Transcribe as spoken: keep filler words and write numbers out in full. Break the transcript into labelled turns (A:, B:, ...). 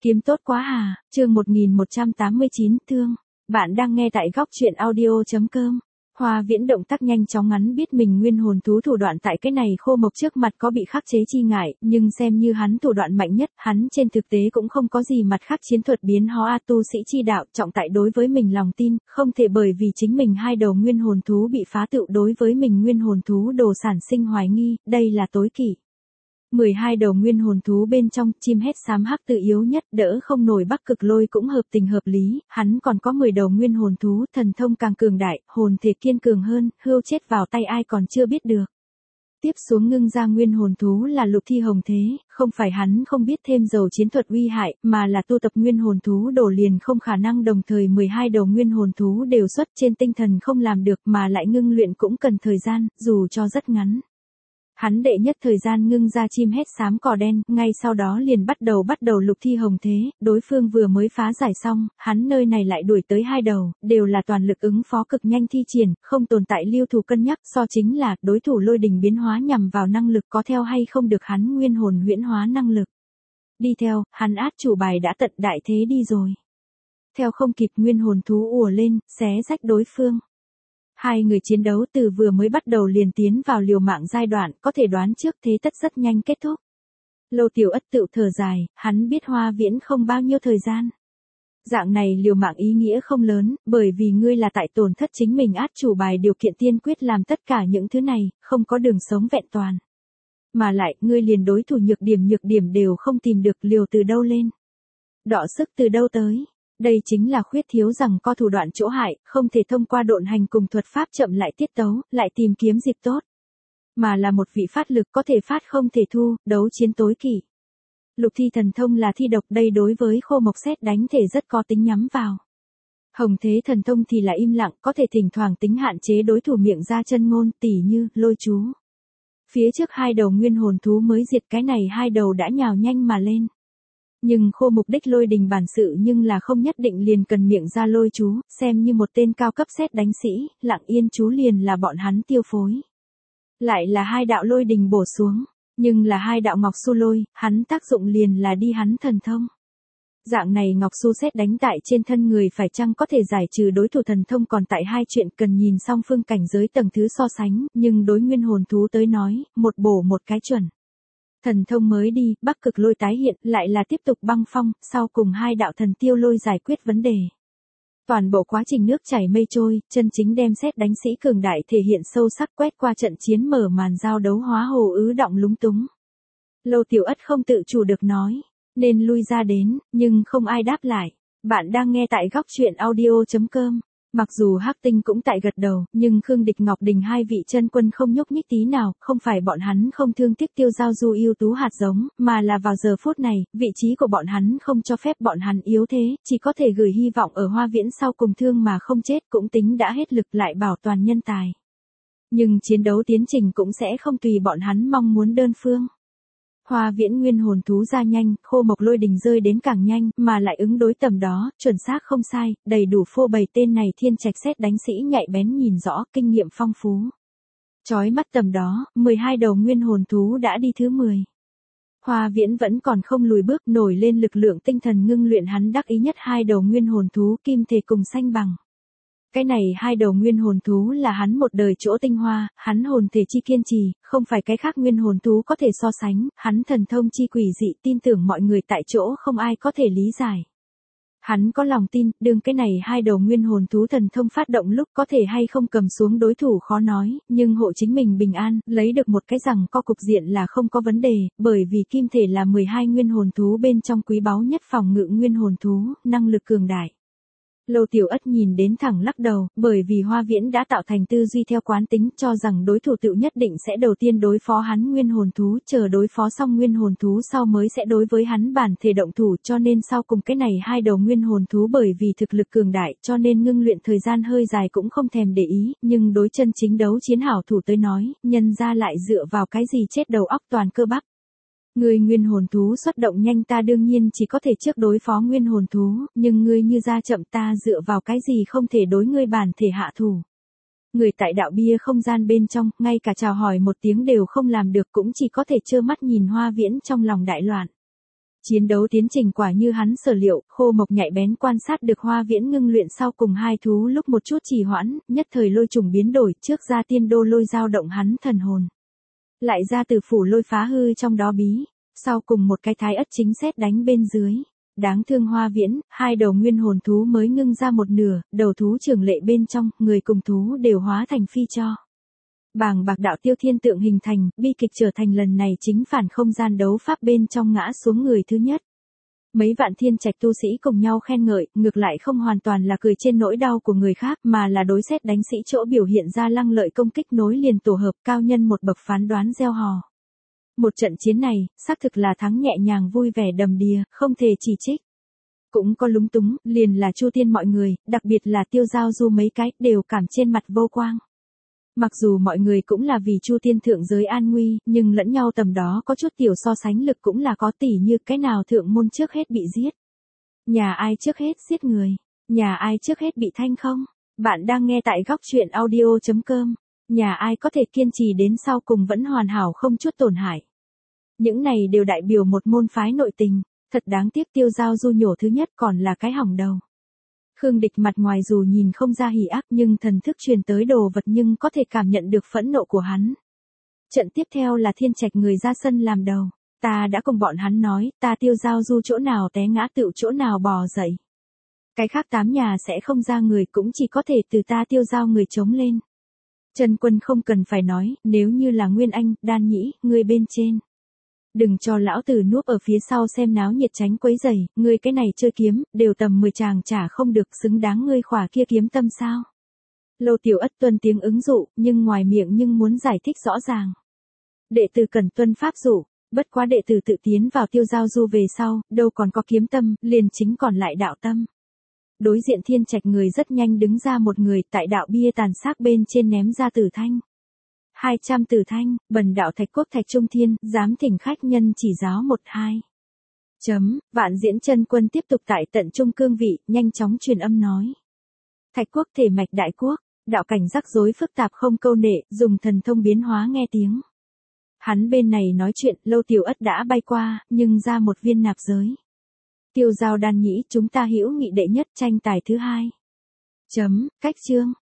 A: Kiếm tốt quá à, chương một nghìn một trăm tám mươi chín, thương. Bạn đang nghe tại góc truyện audio.com. Hoa Viễn động tác nhanh chóng ngắn biết mình nguyên hồn thú thủ đoạn tại cái này Khô Mộc trước mặt có bị khắc chế chi ngại, nhưng xem như hắn thủ đoạn mạnh nhất, hắn trên thực tế cũng không có gì mặt khác chiến thuật biến hóa tu sĩ chi đạo, trọng tại đối với mình lòng tin, không thể bởi vì chính mình hai đầu nguyên hồn thú bị phá tựu đối với mình nguyên hồn thú đồ sản sinh hoài nghi, đây là tối kỵ. mười hai đầu nguyên hồn thú bên trong, chim hét xám hắc tự yếu nhất, đỡ không nổi Bắc Cực Lôi cũng hợp tình hợp lý, hắn còn có mười đầu nguyên hồn thú, thần thông càng cường đại, hồn thể kiên cường hơn, hươu chết vào tay ai còn chưa biết được. Tiếp xuống ngưng ra nguyên hồn thú là Lục Thi Hồng Thế, không phải hắn không biết thêm dầu chiến thuật uy hại, mà là tu tập nguyên hồn thú đổ liền không khả năng đồng thời mười hai đầu nguyên hồn thú đều xuất trên tinh thần không làm được mà lại ngưng luyện cũng cần thời gian, dù cho rất ngắn. Hắn đệ nhất thời gian ngưng ra chim hét xám cỏ đen, ngay sau đó liền bắt đầu bắt đầu Lục Thi Hồng Thế, đối phương vừa mới phá giải xong, hắn nơi này lại đuổi tới hai đầu, đều là toàn lực ứng phó cực nhanh thi triển, không tồn tại lưu thủ cân nhắc, so chính là đối thủ lôi đình biến hóa nhằm vào năng lực có theo hay không được hắn nguyên hồn huyễn hóa năng lực. Đi theo, hắn át chủ bài đã tận đại thế đi rồi. Theo không kịp nguyên hồn thú ùa lên, xé rách đối phương. Hai người chiến đấu từ vừa mới bắt đầu liền tiến vào liều mạng giai đoạn, có thể đoán trước thế tất rất nhanh kết thúc. Lô Tiểu Ất tự thở dài, hắn biết Hoa Viễn không bao nhiêu thời gian. Dạng này liều mạng ý nghĩa không lớn, bởi vì ngươi là tại tổn thất chính mình át chủ bài điều kiện tiên quyết làm tất cả những thứ này, không có đường sống vẹn toàn. Mà lại, ngươi liền đối thủ nhược điểm nhược điểm đều không tìm được liều từ đâu lên. Đọ sức từ đâu tới. Đây chính là khuyết thiếu rằng co thủ đoạn chỗ hại, không thể thông qua độn hành cùng thuật pháp chậm lại tiết tấu, lại tìm kiếm dịp tốt. Mà là một vị phát lực có thể phát không thể thu, đấu chiến tối kỵ. Lục thi thần thông là thi độc, đây đối với Khô Mộc xét đánh thể rất có tính nhắm vào. Hồng thế thần thông thì là im lặng, có thể thỉnh thoảng tính hạn chế đối thủ miệng ra chân ngôn, tỉ như, lôi chú. Phía trước hai đầu nguyên hồn thú mới diệt cái này hai đầu đã nhào nhanh mà lên. Nhưng Khô mục đích lôi đình bản sự nhưng là không nhất định liền cần miệng ra lôi chú, xem như một tên cao cấp xét đánh sĩ, lặng yên chú liền là bọn hắn tiêu phối. Lại là hai đạo lôi đình bổ xuống, nhưng là hai đạo ngọc su lôi, hắn tác dụng liền là đi hắn thần thông. Dạng này ngọc su xét đánh tại trên thân người phải chăng có thể giải trừ đối thủ thần thông còn tại hai chuyện cần nhìn song phương cảnh giới tầng thứ so sánh, nhưng đối nguyên hồn thú tới nói, một bổ một cái chuẩn. Thần thông mới đi, Bắc Cực Lôi tái hiện, lại là tiếp tục băng phong, sau cùng hai đạo thần tiêu lôi giải quyết vấn đề. Toàn bộ quá trình nước chảy mây trôi, chân chính đem xét đánh sĩ cường đại thể hiện sâu sắc quét qua trận chiến mở màn giao đấu hóa hồ ứ động lúng túng. Lô Tiểu Ất không tự chủ được nói, nên lui ra đến, nhưng không ai đáp lại. Bạn đang nghe tại góc truyện audio.com. Mặc dù Hắc Tinh cũng tại gật đầu, nhưng Khương Địch Ngọc Đình hai vị chân quân không nhúc nhích tí nào, không phải bọn hắn không thương tiếc Tiêu Giao Du ưu tú hạt giống, mà là vào giờ phút này, vị trí của bọn hắn không cho phép bọn hắn yếu thế, chỉ có thể gửi hy vọng ở Hoa Viễn sau cùng thương mà không chết, cũng tính đã hết lực lại bảo toàn nhân tài. Nhưng chiến đấu tiến trình cũng sẽ không tùy bọn hắn mong muốn đơn phương. Hoa Viễn nguyên hồn thú ra nhanh, Khô Mộc lôi đình rơi đến càng nhanh, mà lại ứng đối tầm đó, chuẩn xác không sai, đầy đủ phô bày tên này thiên trạch xét đánh sĩ nhạy bén nhìn rõ, kinh nghiệm phong phú. Chói mắt tầm đó, mười hai đầu nguyên hồn thú đã đi thứ mười. Hoa Viễn vẫn còn không lùi bước, nổi lên lực lượng tinh thần ngưng luyện hắn đắc ý nhất hai đầu nguyên hồn thú kim thể cùng xanh bằng. Cái này hai đầu nguyên hồn thú là hắn một đời chỗ tinh hoa, hắn hồn thể chi kiên trì, không phải cái khác nguyên hồn thú có thể so sánh, hắn thần thông chi quỷ dị tin tưởng mọi người tại chỗ không ai có thể lý giải. Hắn có lòng tin, đương cái này hai đầu nguyên hồn thú thần thông phát động lúc có thể hay không cầm xuống đối thủ khó nói, nhưng hộ chính mình bình an, lấy được một cái rằng co cục diện là không có vấn đề, bởi vì kim thể là mười hai nguyên hồn thú bên trong quý báu nhất phòng ngự nguyên hồn thú, năng lực cường đại. Lô Tiểu Ất nhìn đến thẳng lắc đầu, bởi vì Hoa Viễn đã tạo thành tư duy theo quán tính cho rằng đối thủ tự nhất định sẽ đầu tiên đối phó hắn nguyên hồn thú, chờ đối phó xong nguyên hồn thú sau mới sẽ đối với hắn bản thể động thủ, cho nên sau cùng cái này hai đầu nguyên hồn thú bởi vì thực lực cường đại cho nên ngưng luyện thời gian hơi dài cũng không thèm để ý, nhưng đối chân chính đấu chiến hảo thủ tới nói, nhân ra lại dựa vào cái gì chết đầu óc toàn cơ bắp. Ngươi nguyên hồn thú xuất động nhanh ta đương nhiên chỉ có thể trước đối phó nguyên hồn thú, nhưng ngươi như ra chậm ta dựa vào cái gì không thể đối ngươi bản thể hạ thủ. Người tại đạo bia không gian bên trong, ngay cả chào hỏi một tiếng đều không làm được cũng chỉ có thể trơ mắt nhìn Hoa Viễn trong lòng đại loạn. Chiến đấu tiến trình quả như hắn sở liệu, Khô Mộc nhạy bén quan sát được Hoa Viễn ngưng luyện sau cùng hai thú lúc một chút trì hoãn, nhất thời lôi trùng biến đổi, trước ra tiên đô lôi dao động hắn thần hồn. Lại ra từ phủ lôi phá hư trong đó bí, sau cùng một cái thái ất chính xét đánh bên dưới. Đáng thương Hoa Viễn, hai đầu nguyên hồn thú mới ngưng ra một nửa, đầu thú trưởng lệ bên trong, người cùng thú đều hóa thành phi cho. Bàng bạc đạo tiêu thiên tượng hình thành, bi kịch trở thành lần này chính phản không gian đấu pháp bên trong ngã xuống người thứ nhất. Mấy vạn thiên trạch tu sĩ cùng nhau khen ngợi, ngược lại không hoàn toàn là cười trên nỗi đau của người khác mà là đối xét đánh sĩ chỗ biểu hiện ra lăng lợi công kích nối liền tổ hợp cao nhân một bậc phán đoán gieo hò. Một trận chiến này, xác thực là thắng nhẹ nhàng vui vẻ đầm đìa, không thể chỉ trích. Cũng có lúng túng, liền là Chu Tiên mọi người, đặc biệt là Tiêu Giao Du mấy cái, đều cảm trên mặt vô quang. Mặc dù mọi người cũng là vì Chu Tiên thượng giới an nguy, nhưng lẫn nhau tầm đó có chút tiểu so sánh lực cũng là có tỉ như cái nào thượng môn trước hết bị giết. Nhà ai trước hết giết người, nhà ai trước hết bị thanh không. Bạn đang nghe tại góc truyện audio chấm com. Nhà ai có thể kiên trì đến sau cùng vẫn hoàn hảo không chút tổn hại. Những này đều đại biểu một môn phái nội tình, thật đáng tiếc Tiêu Giao Du nhổ thứ nhất còn là cái hỏng đầu. Khương Địch mặt ngoài dù nhìn không ra hỉ ác nhưng thần thức truyền tới đồ vật nhưng có thể cảm nhận được phẫn nộ của hắn. Trận tiếp theo là Thiên Trạch người ra sân làm đầu, ta đã cùng bọn hắn nói, ta Tiêu Giao Du chỗ nào té ngã tựu chỗ nào bò dậy. Cái khác tám nhà sẽ không ra người cũng chỉ có thể từ ta Tiêu Giao người chống lên. Trần Quân không cần phải nói, nếu như là Nguyên Anh, Đan Nhĩ, người bên trên. Đừng cho lão tử núp ở phía sau xem náo nhiệt tránh quấy rầy, ngươi cái này chơi kiếm, đều tầm mười chàng trả không được xứng đáng ngươi khỏa kia kiếm tâm sao. Lô Tiểu Ất tuân tiếng ứng dụ, nhưng ngoài miệng nhưng muốn giải thích rõ ràng. Đệ tử cần tuân pháp dụ, bất quá đệ tử tự tiến vào Tiêu Giao Du về sau, đâu còn có kiếm tâm, liền chính còn lại đạo tâm. Đối diện Thiên Trạch người rất nhanh đứng ra một người tại đạo bia tàn xác bên trên ném ra tử thanh. hai trăm tử thanh, bần đạo Thạch Quốc Thạch Trung Thiên, dám thỉnh khách nhân chỉ giáo một hai. Chấm, Vạn Diễn Chân Quân tiếp tục tại tận trung cương vị, nhanh chóng truyền âm nói. Thạch Quốc thể mạch đại quốc, đạo cảnh rắc rối phức tạp không câu nệ, dùng thần thông biến hóa nghe tiếng. Hắn bên này nói chuyện, Lâu Tiểu Ất đã bay qua, nhưng ra một viên nạp giới. Tiêu Giao Đan Nhĩ, chúng ta hữu nghị đệ nhất tranh tài thứ hai. Chấm, cách chương.